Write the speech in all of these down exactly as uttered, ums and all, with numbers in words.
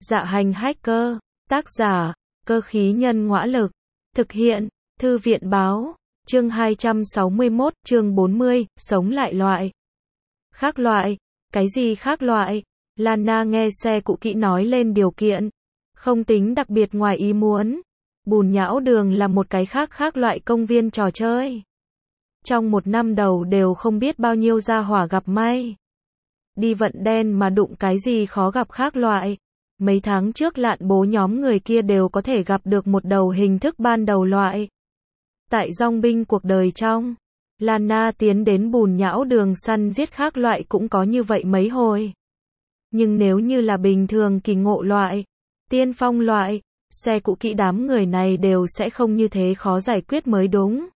Dạ hành hacker, tác giả, cơ khí nhân ngõa lực, thực hiện, thư viện báo, chương hai trăm sáu mươi mốt, chương bốn mươi, sống lại loại. Khác loại, cái gì khác loại? Lana nghe xe cũ kỹ nói lên điều kiện, không tính đặc biệt ngoài ý muốn. Bùn nhão đường là một cái khác khác loại công viên trò chơi. Trong một năm đầu đều không biết bao nhiêu gia hỏa gặp may. Đi vận đen mà đụng cái gì khó gặp khác loại. Mấy tháng trước lạn bố nhóm người kia đều có thể gặp được một đầu hình thức ban đầu loại. Tại dòng binh cuộc đời trong, Lana tiến đến bùn nhão đường săn giết khác loại cũng có như vậy mấy hồi. Nhưng nếu như là bình thường kỳ ngộ loại, tiên phong loại, xe cũ kỹ đám người này đều sẽ không như thế khó giải quyết mới đúng.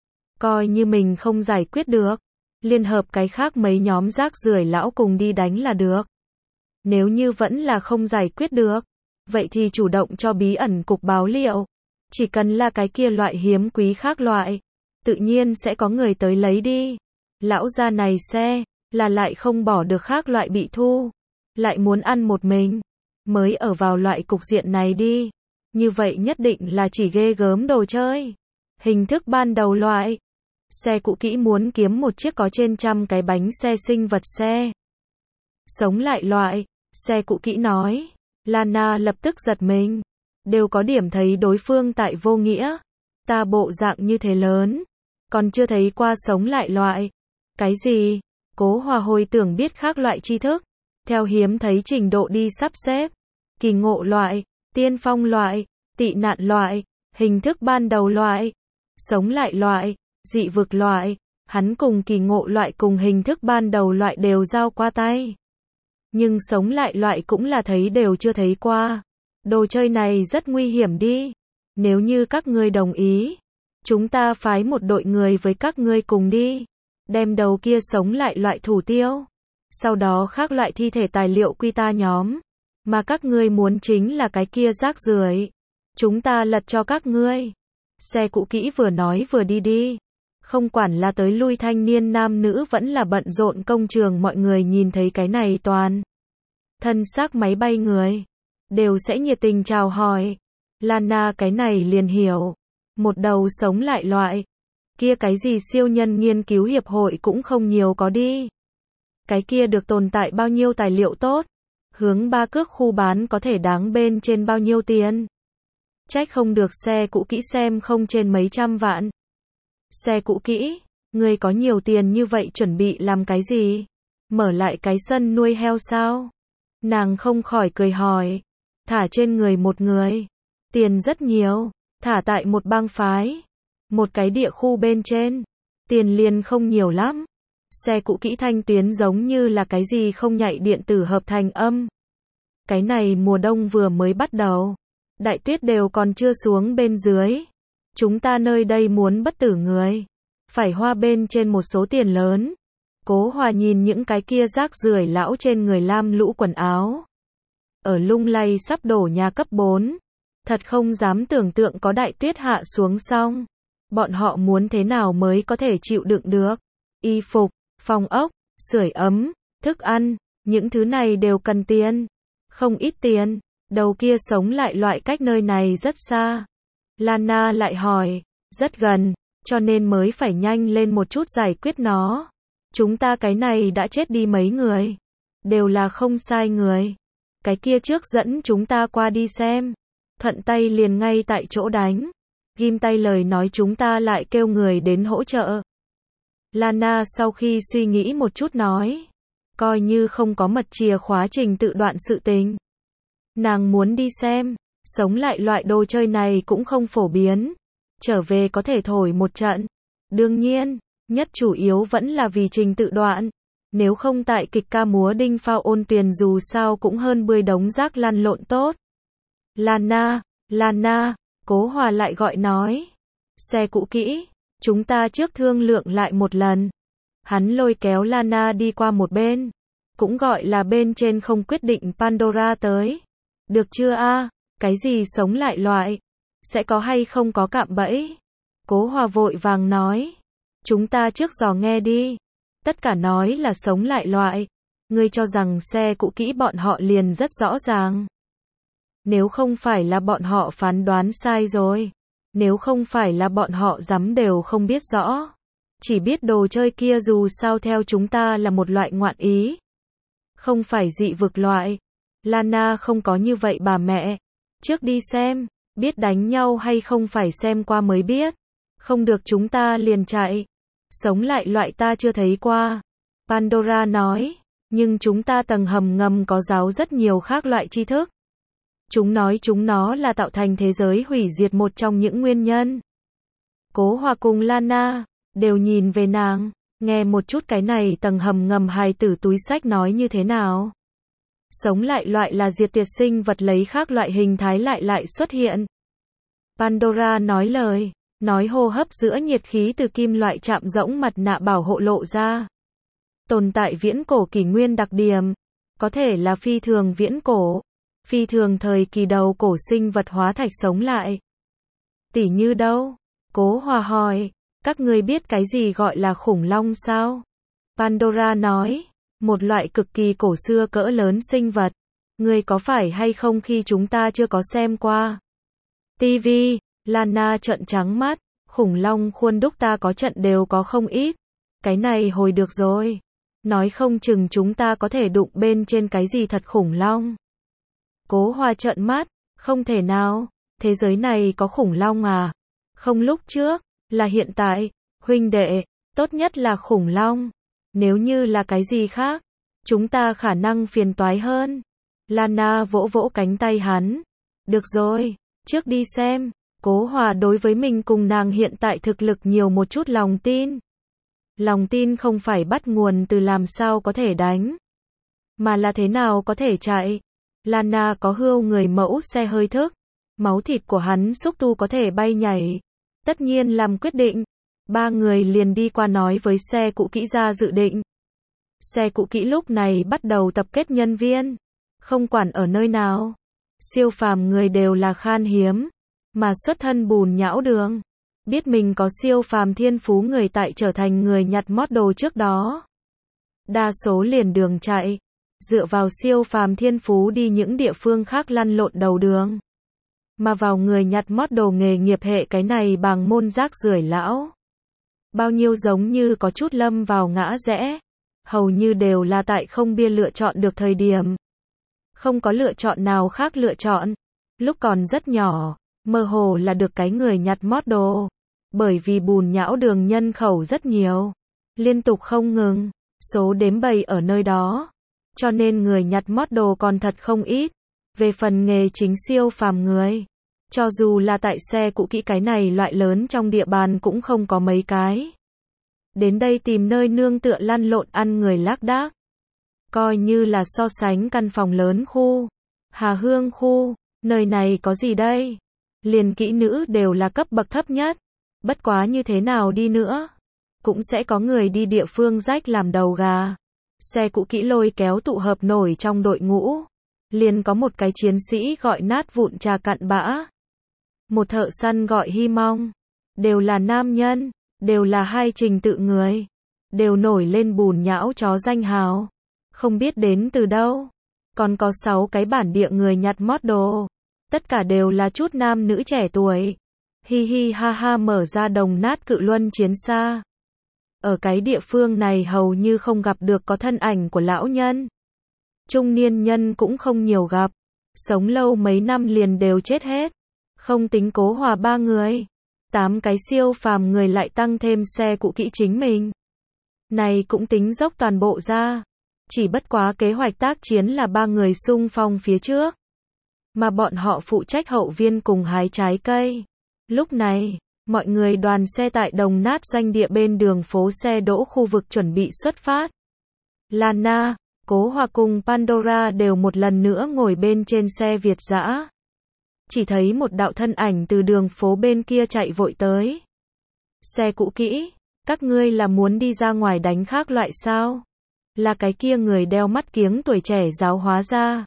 Coi như mình không giải quyết được, liên hợp cái khác mấy nhóm rác rưởi lão cùng đi đánh là được. Nếu như vẫn là không giải quyết được, vậy thì chủ động cho bí ẩn cục báo liệu. Chỉ cần là cái kia loại hiếm quý khác loại, tự nhiên sẽ có người tới lấy đi. Lão gia này xe, là lại không bỏ được khác loại bị thu, lại muốn ăn một mình, mới ở vào loại cục diện này đi. Như vậy nhất định là chỉ ghê gớm đồ chơi. Hình thức ban đầu loại, xe cũ kỹ muốn kiếm một chiếc có trên trăm cái bánh xe sinh vật xe. Sống lại loại, xe cũ kỹ nói. Lana lập tức giật mình. Đều có điểm thấy đối phương tại vô nghĩa. Ta bộ dạng như thế lớn, còn chưa thấy qua sống lại loại. Cái gì? Cố Hòa hồi tưởng biết khác loại tri thức, theo hiếm thấy trình độ đi sắp xếp. Kỳ ngộ loại, tiên phong loại, tị nạn loại, hình thức ban đầu loại, sống lại loại, dị vực loại. Hắn cùng kỳ ngộ loại cùng hình thức ban đầu loại đều giao qua tay. Nhưng sống lại loại cũng là thấy đều chưa thấy qua. Đồ chơi này rất nguy hiểm đi. Nếu như các ngươi đồng ý, chúng ta phái một đội người với các ngươi cùng đi. Đem đầu kia sống lại loại thủ tiêu. Sau đó khác loại thi thể tài liệu quy ta nhóm. Mà các ngươi muốn chính là cái kia rác rưởi. Chúng ta lật cho các ngươi. Xe cũ kỹ vừa nói vừa đi đi. Không quản là tới lui thanh niên nam nữ vẫn là bận rộn công trường, mọi người nhìn thấy cái này toàn thân xác máy bay người, đều sẽ nhiệt tình chào hỏi. Lana cái này liền hiểu. Một đầu sống lại loại. Kia cái gì siêu nhân nghiên cứu hiệp hội cũng không nhiều có đi. Cái kia được tồn tại bao nhiêu tài liệu tốt. Hướng ba cước khu bán có thể đáng bên trên bao nhiêu tiền. Trách không được xe cũ kỹ xem không trên mấy trăm vạn. Xe cũ kỹ, người có nhiều tiền như vậy chuẩn bị làm cái gì? Mở lại cái sân nuôi heo sao? Nàng không khỏi cười hỏi. Thả trên người một người. Tiền rất nhiều. Thả tại một bang phái. Một cái địa khu bên trên. Tiền liền không nhiều lắm. Xe cũ kỹ thanh tuyến giống như là cái gì không nhạy điện tử hợp thành âm. Cái này mùa đông vừa mới bắt đầu. Đại tuyết đều còn chưa xuống bên dưới. Chúng ta nơi đây muốn bất tử người. Phải hoa bên trên một số tiền lớn. Cố Hòa nhìn những cái kia rác rưởi lão trên người lam lũ quần áo. Ở lung lay sắp đổ nhà cấp bốn. Thật không dám tưởng tượng có đại tuyết hạ xuống xong. Bọn họ muốn thế nào mới có thể chịu đựng được. Y phục, phòng ốc, sưởi ấm, thức ăn, những thứ này đều cần tiền. Không ít tiền. Đầu kia sống lại loại cách nơi này rất xa. Lana lại hỏi. Rất gần, cho nên mới phải nhanh lên một chút giải quyết nó. Chúng ta cái này đã chết đi mấy người. Đều là không sai người. Cái kia trước dẫn chúng ta qua đi xem. Thuận tay liền ngay tại chỗ đánh. Ghim tay lời nói chúng ta lại kêu người đến hỗ trợ. Lana sau khi suy nghĩ một chút nói. Coi như không có mật chìa khóa trình tự đoạn sự tình. Nàng muốn đi xem. Sống lại loại đồ chơi này cũng không phổ biến. Trở về có thể thổi một trận. Đương nhiên, nhất chủ yếu vẫn là vì trình tự đoạn. Nếu không tại kịch ca múa đinh phao ôn tuyền dù sao cũng hơn bươi đống rác lăn lộn tốt. Lana, Lana, Cố Hòa lại gọi nói. Xe cũ kỹ, chúng ta trước thương lượng lại một lần. Hắn lôi kéo Lana đi qua một bên. Cũng gọi là bên trên không quyết định Pandora tới. Được chưa a? Cái gì sống lại loại? Sẽ có hay không có cạm bẫy? Cố Hòa vội vàng nói. Chúng ta trước dò nghe đi. Tất cả nói là sống lại loại. Ngươi cho rằng xe cũ kỹ bọn họ liền rất rõ ràng. Nếu không phải là bọn họ phán đoán sai rồi. Nếu không phải là bọn họ dám đều không biết rõ. Chỉ biết đồ chơi kia dù sao theo chúng ta là một loại ngoạn ý. Không phải dị vực loại. Lana không có như vậy bà mẹ. Trước đi xem, biết đánh nhau hay không phải xem qua mới biết. Không được chúng ta liền chạy. Sống lại loại ta chưa thấy qua. Pandora nói, nhưng chúng ta tầng hầm ngầm có giáo rất nhiều khác loại tri thức. Chúng nói chúng nó là tạo thành thế giới hủy diệt một trong những nguyên nhân. Cố Hòa cùng Lana đều nhìn về nàng, nghe một chút cái này tầng hầm ngầm hài tử túi sách nói như thế nào. Sống lại loại là diệt tuyệt sinh vật lấy khác loại hình thái lại lại xuất hiện. Pandora nói lời, nói hô hấp giữa nhiệt khí từ kim loại chạm rỗng mặt nạ bảo hộ lộ ra. Tồn tại viễn cổ kỷ nguyên đặc điểm, có thể là phi thường viễn cổ, phi thường thời kỳ đầu cổ sinh vật hóa thạch sống lại. Tỉ như đâu? Cố Hòa hỏi, các ngươi biết cái gì gọi là khủng long sao? Pandora nói, một loại cực kỳ cổ xưa cỡ lớn sinh vật. Ngươi có phải hay không khi chúng ta chưa có xem qua? ti vi, Lana trợn trắng mắt, khủng long khuôn đúc ta có trận đều có không ít. Cái này hồi được rồi. Nói không chừng chúng ta có thể đụng bên trên cái gì thật khủng long. Cố Hòa trợn mắt, không thể nào, thế giới này có khủng long à? Không lúc trước, là hiện tại, huynh đệ, tốt nhất là khủng long. Nếu như là cái gì khác, chúng ta khả năng phiền toái hơn. Lana vỗ vỗ cánh tay hắn. Được rồi, trước đi xem. Cố Hòa đối với mình cùng nàng hiện tại thực lực nhiều một chút lòng tin. Lòng tin không phải bắt nguồn từ làm sao có thể đánh, mà là thế nào có thể chạy. Lana có hươu người mẫu xe hơi thức, máu thịt của hắn xúc tu có thể bay nhảy. Tất nhiên làm quyết định, ba người liền đi qua nói với xe cũ kỹ ra dự định. Xe cũ kỹ lúc này bắt đầu tập kết nhân viên, không quản ở nơi nào. Siêu phàm người đều là khan hiếm, mà xuất thân bùn nhão đường. Biết mình có siêu phàm thiên phú người tại trở thành người nhặt mót đồ trước đó. Đa số liền đường chạy, dựa vào siêu phàm thiên phú đi những địa phương khác lăn lộn đầu đường. Mà vào người nhặt mót đồ nghề nghiệp hệ cái này bằng môn rác rưởi lão. Bao nhiêu giống như có chút lâm vào ngã rẽ. Hầu như đều là tại không bia lựa chọn được thời điểm. Không có lựa chọn nào khác lựa chọn. Lúc còn rất nhỏ, mơ hồ là được cái người nhặt mót đồ. Bởi vì bùn nhão đường nhân khẩu rất nhiều. Liên tục không ngừng. Số đếm bầy ở nơi đó. Cho nên người nhặt mót đồ còn thật không ít. Về phần nghề chính siêu phàm người. Cho dù là tại xe cũ kỹ cái này loại lớn trong địa bàn cũng không có mấy cái. Đến đây tìm nơi nương tựa lăn lộn ăn người lác đác. Coi như là so sánh căn phòng lớn khu. Hà Hương khu, nơi này có gì đây? Liền kỹ nữ đều là cấp bậc thấp nhất. Bất quá như thế nào đi nữa, cũng sẽ có người đi địa phương rách làm đầu gà. Xe cũ kỹ lôi kéo tụ hợp nổi trong đội ngũ. Liền có một cái chiến sĩ gọi nát vụn trà cặn bã. Một thợ săn gọi hy mong. Đều là nam nhân, đều là hai trình tự người. Đều nổi lên bùn nhão chó danh hào. Không biết đến từ đâu. Còn có sáu cái bản địa người nhặt mót đồ. Tất cả đều là chút nam nữ trẻ tuổi. Hi hi ha ha mở ra đồng nát cự luân chiến xa. Ở cái địa phương này hầu như không gặp được có thân ảnh của lão nhân. Trung niên nhân cũng không nhiều gặp. Sống lâu mấy năm liền đều chết hết. Không tính Cố Hòa ba người. Tám cái siêu phàm người lại tăng thêm xe cũ kỹ chính mình. Này cũng tính dốc toàn bộ ra. Chỉ bất quá kế hoạch tác chiến là ba người xung phong phía trước. Mà bọn họ phụ trách hậu viên cùng hái trái cây. Lúc này, mọi người đoàn xe tại đồng nát doanh địa bên đường phố xe đỗ khu vực chuẩn bị xuất phát. Lana, Cố Hòa cùng Pandora đều một lần nữa ngồi bên trên xe Việt dã. Chỉ thấy một đạo thân ảnh từ đường phố bên kia chạy vội tới. Xe cũ kỹ, các ngươi là muốn đi ra ngoài đánh khác loại sao? Là cái kia người đeo mắt kiếng tuổi trẻ giáo hóa ra.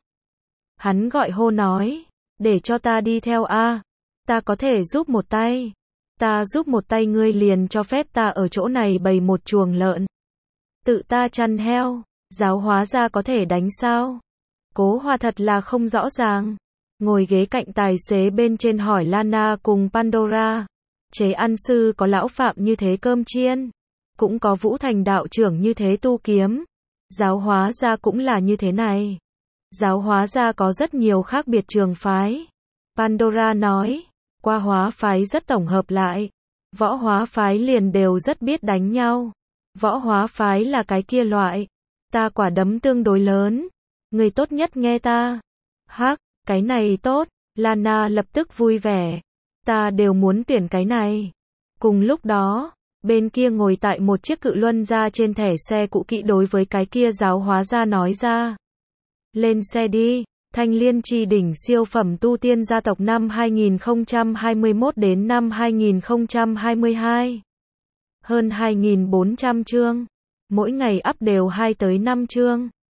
Hắn gọi hô nói, để cho ta đi theo a, ta có thể giúp một tay. Ta giúp một tay ngươi liền cho phép ta ở chỗ này bày một chuồng lợn. Tự ta chăn heo, giáo hóa ra có thể đánh sao? Cố Hòa thật là không rõ ràng. Ngồi ghế cạnh tài xế bên trên hỏi Lana cùng Pandora. Chế ăn sư có lão Phạm như thế cơm chiên. Cũng có Vũ Thành đạo trưởng như thế tu kiếm. Giáo hóa gia cũng là như thế này. Giáo hóa gia có rất nhiều khác biệt trường phái. Pandora nói, qua hóa phái rất tổng hợp lại. Võ hóa phái liền đều rất biết đánh nhau. Võ hóa phái là cái kia loại. Ta quả đấm tương đối lớn. Người tốt nhất nghe ta. Hắc, cái này tốt. Lana lập tức vui vẻ. Ta đều muốn tuyển cái này. Cùng lúc đó, bên kia ngồi tại một chiếc cự luân ra trên thẻ xe cũ kỹ đối với cái kia giáo hóa ra nói ra. Lên xe đi, Thanh Liên Chi đỉnh siêu phẩm tu tiên gia tộc năm hai nghìn không trăm hai mươi mốt đến năm hai nghìn không trăm hai mươi hai. Hơn hai nghìn bốn trăm chương. Mỗi ngày up đều hai tới năm chương.